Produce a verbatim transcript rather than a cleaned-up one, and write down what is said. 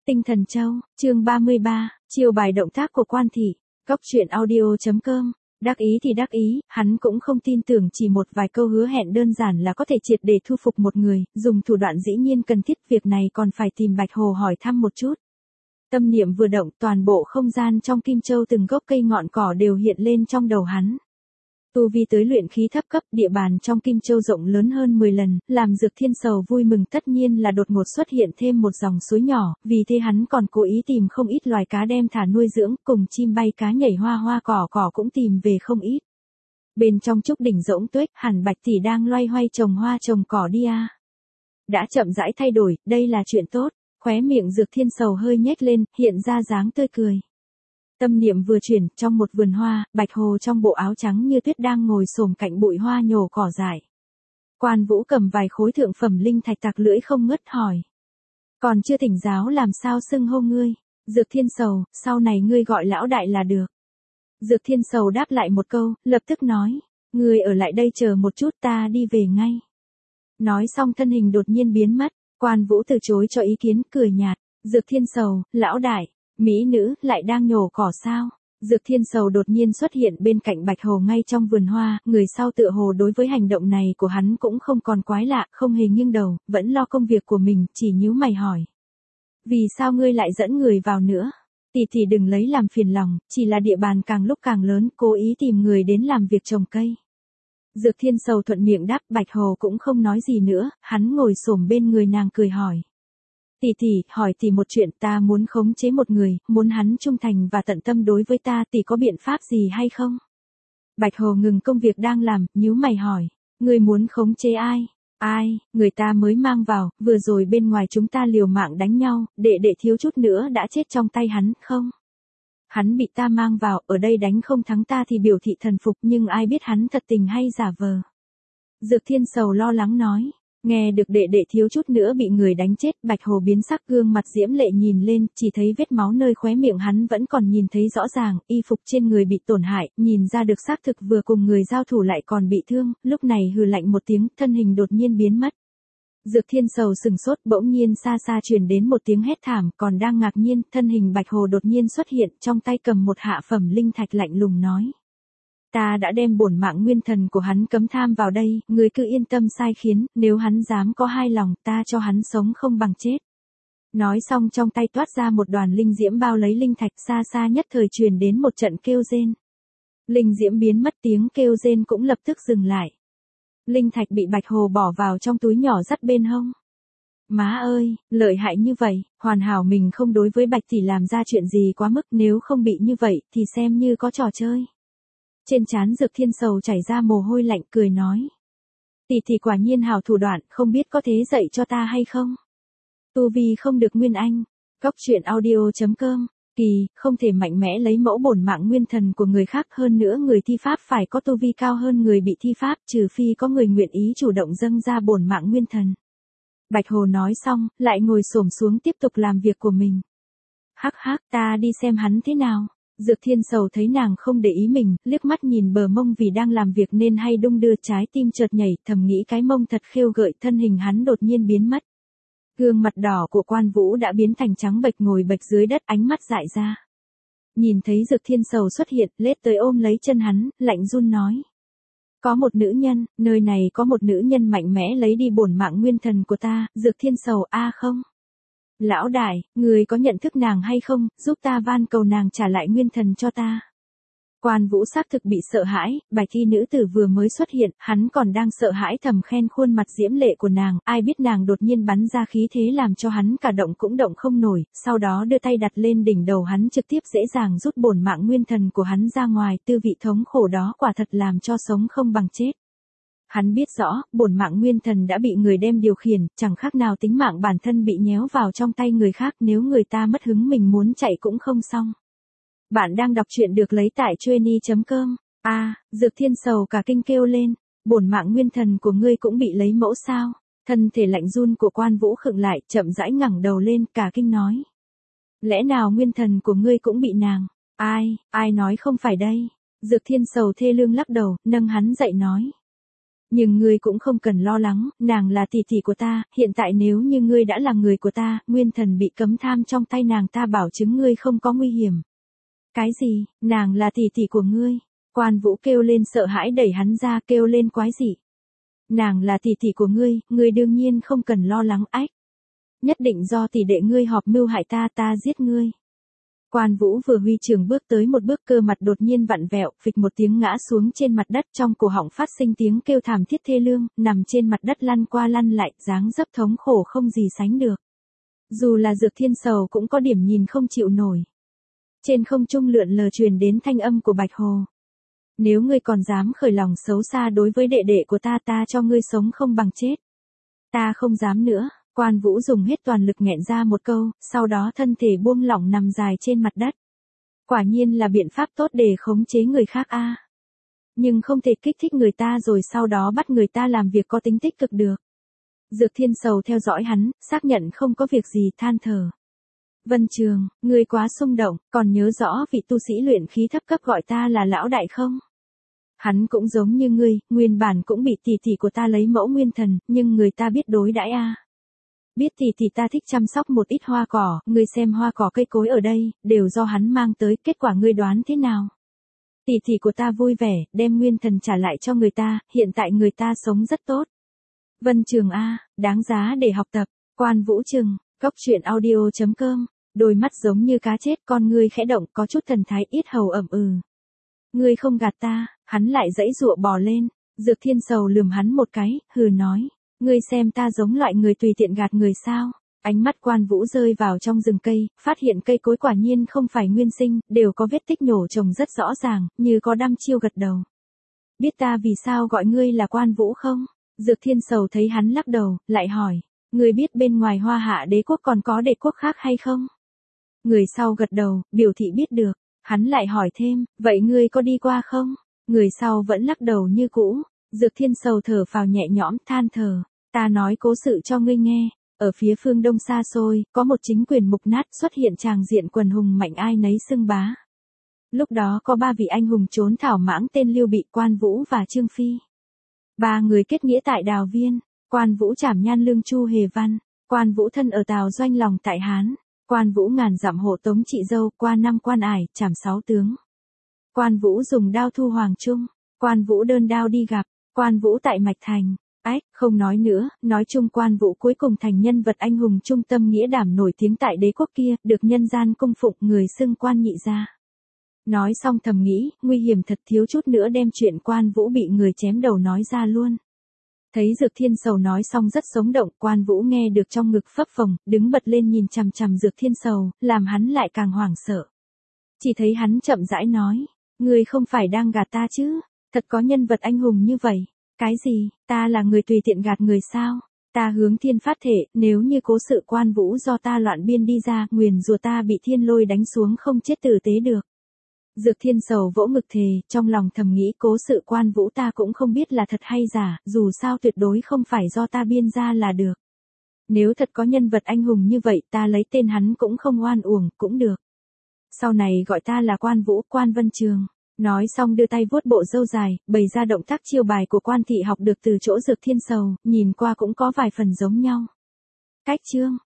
Tinh Thần Châu, chương ba mươi ba, chiêu bài động tác của Quan Thị, Cóc truyện audio chấm com. Đắc ý thì đắc ý, hắn cũng không tin tưởng chỉ một vài câu hứa hẹn đơn giản là có thể triệt để thu phục một người, dùng thủ đoạn dĩ nhiên cần thiết, việc này còn phải tìm Bạch Hồ hỏi thăm một chút. Tâm niệm vừa động, toàn bộ không gian trong Kim Châu từng gốc cây ngọn cỏ đều hiện lên trong đầu hắn. Tu vi tới luyện khí thấp cấp, địa bàn trong Kim Châu rộng lớn hơn mười lần, làm Dược Thiên Sầu vui mừng tất nhiên là đột ngột xuất hiện thêm một dòng suối nhỏ, vì thế hắn còn cố ý tìm không ít loài cá đem thả nuôi dưỡng, cùng chim bay cá nhảy hoa hoa cỏ cỏ cũng tìm về không ít. Bên trong trúc đỉnh rỗng tuếch, hẳn Bạch tỷ đang loay hoay trồng hoa trồng cỏ đi à. Đã chậm rãi thay đổi, đây là chuyện tốt, khóe miệng Dược Thiên Sầu hơi nhếch lên, hiện ra dáng tươi cười. Tâm niệm vừa chuyển, trong một vườn hoa, Bạch Hồ trong bộ áo trắng như tuyết đang ngồi xổm cạnh bụi hoa nhổ cỏ dại. Quan Vũ cầm vài khối thượng phẩm linh thạch tặc lưỡi không ngớt hỏi. Còn chưa thỉnh giáo làm sao xưng hô ngươi? Dược Thiên Sầu, sau này ngươi gọi lão đại là được. Dược Thiên Sầu đáp lại một câu, lập tức nói. Ngươi ở lại đây chờ một chút, ta đi về ngay. Nói xong thân hình đột nhiên biến mất, Quan Vũ từ chối cho ý kiến, cười nhạt. Dược Thiên Sầu, lão đại. Mỹ nữ, lại đang nhổ cỏ sao? Dược Thiên Sầu đột nhiên xuất hiện bên cạnh Bạch Hồ ngay trong vườn hoa, người sau tựa hồ đối với hành động này của hắn cũng không còn quái lạ, không hề nghiêng đầu, vẫn lo công việc của mình, chỉ nhíu mày hỏi. Vì sao ngươi lại dẫn người vào nữa? Tỷ tỷ đừng lấy làm phiền lòng, chỉ là địa bàn càng lúc càng lớn, cố ý tìm người đến làm việc trồng cây. Dược Thiên Sầu thuận miệng đáp, Bạch Hồ cũng không nói gì nữa, hắn ngồi xổm bên người nàng cười hỏi. Tỷ tỷ, hỏi tỷ một chuyện, ta muốn khống chế một người, muốn hắn trung thành và tận tâm đối với ta, tỷ có biện pháp gì hay không? Bạch Hồ ngừng công việc đang làm, nhíu mày hỏi, ngươi muốn khống chế ai? Ai, người ta mới mang vào, vừa rồi bên ngoài chúng ta liều mạng đánh nhau, đệ đệ thiếu chút nữa đã chết trong tay hắn, không? Hắn bị ta mang vào, ở đây đánh không thắng ta thì biểu thị thần phục, nhưng ai biết hắn thật tình hay giả vờ? Dược Thiên Sầu lo lắng nói. Nghe được đệ đệ thiếu chút nữa bị người đánh chết, Bạch Hồ biến sắc, gương mặt diễm lệ nhìn lên, chỉ thấy vết máu nơi khóe miệng hắn vẫn còn nhìn thấy rõ ràng, y phục trên người bị tổn hại, nhìn ra được xác thực vừa cùng người giao thủ lại còn bị thương, lúc này hừ lạnh một tiếng, thân hình đột nhiên biến mất. Dược Thiên Sầu sừng sốt, bỗng nhiên xa xa truyền đến một tiếng hét thảm, còn đang ngạc nhiên, thân hình Bạch Hồ đột nhiên xuất hiện, trong tay cầm một hạ phẩm linh thạch lạnh lùng nói. Ta đã đem bổn mạng nguyên thần của hắn cấm tham vào đây, ngươi cứ yên tâm sai khiến, nếu hắn dám có hai lòng, ta cho hắn sống không bằng chết. Nói xong trong tay toát ra một đoàn linh diễm bao lấy linh thạch, xa xa nhất thời truyền đến một trận kêu rên. Linh diễm biến mất, tiếng kêu rên cũng lập tức dừng lại. Linh thạch bị Bạch Hồ bỏ vào trong túi nhỏ dắt bên hông. Má ơi, lợi hại như vậy, hoàn hảo mình không đối với Bạch tỷ làm ra chuyện gì quá mức, nếu không bị như vậy thì xem như có trò chơi. Trên trán Dược Thiên Sầu chảy ra mồ hôi lạnh, cười nói. Tỷ tỷ quả nhiên hảo thủ đoạn, không biết có thế dạy cho ta hay không? Tu vi không được nguyên anh. Cóc truyện audio chấm com. Kỳ, không thể mạnh mẽ lấy mẫu bổn mạng nguyên thần của người khác, hơn nữa người thi pháp phải có tu vi cao hơn người bị thi pháp, trừ phi có người nguyện ý chủ động dâng ra bổn mạng nguyên thần. Bạch Hồ nói xong, lại ngồi xổm xuống tiếp tục làm việc của mình. Hắc hắc, ta đi xem hắn thế nào. Dược Thiên Sầu thấy nàng không để ý mình, liếc mắt nhìn bờ mông vì đang làm việc nên hay đung đưa, trái tim chợt nhảy, thầm nghĩ cái mông thật khêu gợi, thân hình hắn đột nhiên biến mất. Gương mặt đỏ của Quan Vũ đã biến thành trắng bệch, ngồi bệch dưới đất, ánh mắt dại ra. Nhìn thấy Dược Thiên Sầu xuất hiện, lết tới ôm lấy chân hắn, lạnh run nói. Có một nữ nhân, nơi này có một nữ nhân mạnh mẽ lấy đi bổn mạng nguyên thần của ta, Dược Thiên Sầu a không? Lão đại, người có nhận thức nàng hay không, giúp ta van cầu nàng trả lại nguyên thần cho ta. Quan Vũ xác thực bị sợ hãi, bạch y nữ tử vừa mới xuất hiện, hắn còn đang sợ hãi thầm khen khuôn mặt diễm lệ của nàng, ai biết nàng đột nhiên bắn ra khí thế làm cho hắn cả động cũng động không nổi, sau đó đưa tay đặt lên đỉnh đầu hắn, trực tiếp dễ dàng rút bổn mạng nguyên thần của hắn ra ngoài, tư vị thống khổ đó quả thật làm cho sống không bằng chết. Hắn biết rõ, bổn mạng nguyên thần đã bị người đem điều khiển, chẳng khác nào tính mạng bản thân bị nhéo vào trong tay người khác, nếu người ta mất hứng mình muốn chạy cũng không xong. Bạn đang đọc truyện được lấy tại chueny chấm com. A, à, Dược Thiên Sầu cả kinh kêu lên, bổn mạng nguyên thần của ngươi cũng bị lấy mẫu sao? Thân thể lạnh run của Quan Vũ khựng lại, chậm rãi ngẩng đầu lên, cả kinh nói. Lẽ nào nguyên thần của ngươi cũng bị nàng? Ai, ai nói không phải đây? Dược Thiên Sầu thê lương lắc đầu, nâng hắn dậy nói. Nhưng ngươi cũng không cần lo lắng, nàng là tỷ tỷ của ta, hiện tại nếu như ngươi đã là người của ta, nguyên thần bị cấm tham trong tay nàng ta bảo chứng ngươi không có nguy hiểm. Cái gì, nàng là tỷ tỷ của ngươi? Quan Vũ kêu lên sợ hãi đẩy hắn ra kêu lên quái dị. Nàng là tỷ tỷ của ngươi, ngươi đương nhiên không cần lo lắng ách. Nhất định do tỷ đệ ngươi họp mưu hại ta ta giết ngươi. Quan Vũ vừa huy trường bước tới một bước cơ mặt đột nhiên vặn vẹo, phịch một tiếng ngã xuống trên mặt đất trong cổ họng phát sinh tiếng kêu thảm thiết thê lương, nằm trên mặt đất lăn qua lăn lại, dáng dấp thống khổ không gì sánh được. Dù là Dược Thiên Sầu cũng có điểm nhìn không chịu nổi. Trên không trung lượn lờ truyền đến thanh âm của Bạch Hồ. Nếu ngươi còn dám khởi lòng xấu xa đối với đệ đệ của ta ta cho ngươi sống không bằng chết. Ta không dám nữa. Quan Vũ dùng hết toàn lực nghẹn ra một câu, sau đó thân thể buông lỏng nằm dài trên mặt đất. Quả nhiên là biện pháp tốt để khống chế người khác a. Nhưng không thể kích thích người ta rồi sau đó bắt người ta làm việc có tính tích cực được. Dược Thiên Sầu theo dõi hắn, xác nhận không có việc gì than thở. Vân Trường, ngươi quá xung động, còn nhớ rõ vị tu sĩ luyện khí thấp cấp gọi ta là lão đại không? Hắn cũng giống như ngươi, nguyên bản cũng bị tỷ tỷ của ta lấy mẫu nguyên thần, nhưng người ta biết đối đãi a. Biết thì thì ta thích chăm sóc một ít hoa cỏ, ngươi xem hoa cỏ cây cối ở đây, đều do hắn mang tới, kết quả ngươi đoán thế nào? Tỷ tỷ của ta vui vẻ, đem nguyên thần trả lại cho người ta, hiện tại người ta sống rất tốt. Vân Trường A, đáng giá để học tập, Quan Vũ Trừng, cốc truyện audio chấm com, đôi mắt giống như cá chết con ngươi khẽ động có chút thần thái yết hầu ẩm ừ. Ngươi không gạt ta, hắn lại dãy dụa bò lên, Dược Thiên Sầu lườm hắn một cái, hừ nói. Ngươi xem ta giống loại người tùy tiện gạt người sao? Ánh mắt Quan Vũ rơi vào trong rừng cây, phát hiện cây cối quả nhiên không phải nguyên sinh, đều có vết tích nhổ trồng rất rõ ràng, như có đăm chiêu gật đầu. Biết ta vì sao gọi ngươi là Quan Vũ không? Dược Thiên Sầu thấy hắn lắc đầu, lại hỏi, ngươi biết bên ngoài Hoa Hạ đế quốc còn có đế quốc khác hay không? Người sau gật đầu, biểu thị biết được, hắn lại hỏi thêm, vậy ngươi có đi qua không? Người sau vẫn lắc đầu như cũ. Dược Thiên Sầu thở phào nhẹ nhõm, than thở, ta nói cố sự cho ngươi nghe, ở phía phương đông xa xôi, có một chính quyền mục nát xuất hiện tràng diện quần hùng mạnh ai nấy xưng bá. Lúc đó có ba vị anh hùng trốn thảo mãng tên Lưu Bị, Quan Vũ và Trương Phi. Ba người kết nghĩa tại Đào Viên, Quan Vũ trảm nhan lương Chu Hề Văn, Quan Vũ thân ở Tào Doanh lòng tại Hán, Quan Vũ ngàn dặm hộ tống chị dâu qua năm quan ải, trảm sáu tướng. Quan Vũ dùng đao thu Hoàng Trung, Quan Vũ đơn đao đi gặp. Quan Vũ tại Mạch Thành, ách, không nói nữa, nói chung Quan Vũ cuối cùng thành nhân vật anh hùng trung tâm nghĩa đảm nổi tiếng tại đế quốc kia, được nhân gian cung phụng người xưng Quan nhị gia. Nói xong thầm nghĩ, nguy hiểm thật thiếu chút nữa đem chuyện Quan Vũ bị người chém đầu nói ra luôn. Thấy Dược Thiên Sầu nói xong rất sống động, Quan Vũ nghe được trong ngực phập phồng, đứng bật lên nhìn chằm chằm Dược Thiên Sầu, làm hắn lại càng hoảng sợ. Chỉ thấy hắn chậm rãi nói, ngươi không phải đang gạt ta chứ? Thật có nhân vật anh hùng như vậy. Cái gì, ta là người tùy tiện gạt người sao? Ta hướng thiên phát thể, nếu như cố sự Quan Vũ do ta loạn biên đi ra, nguyền rủa ta bị thiên lôi đánh xuống không chết tử tế được. Dược Thiên Sầu vỗ ngực thề, trong lòng thầm nghĩ cố sự Quan Vũ ta cũng không biết là thật hay giả, dù sao tuyệt đối không phải do ta biên ra là được. Nếu thật có nhân vật anh hùng như vậy ta lấy tên hắn cũng không oan uổng, cũng được. Sau này gọi ta là Quan Vũ, Quan Vân Trường. Nói xong đưa tay vuốt bộ râu dài, bày ra động tác chiêu bài của Quan thị học được từ chỗ Dược Thiên Sầu, nhìn qua cũng có vài phần giống nhau. Cách chương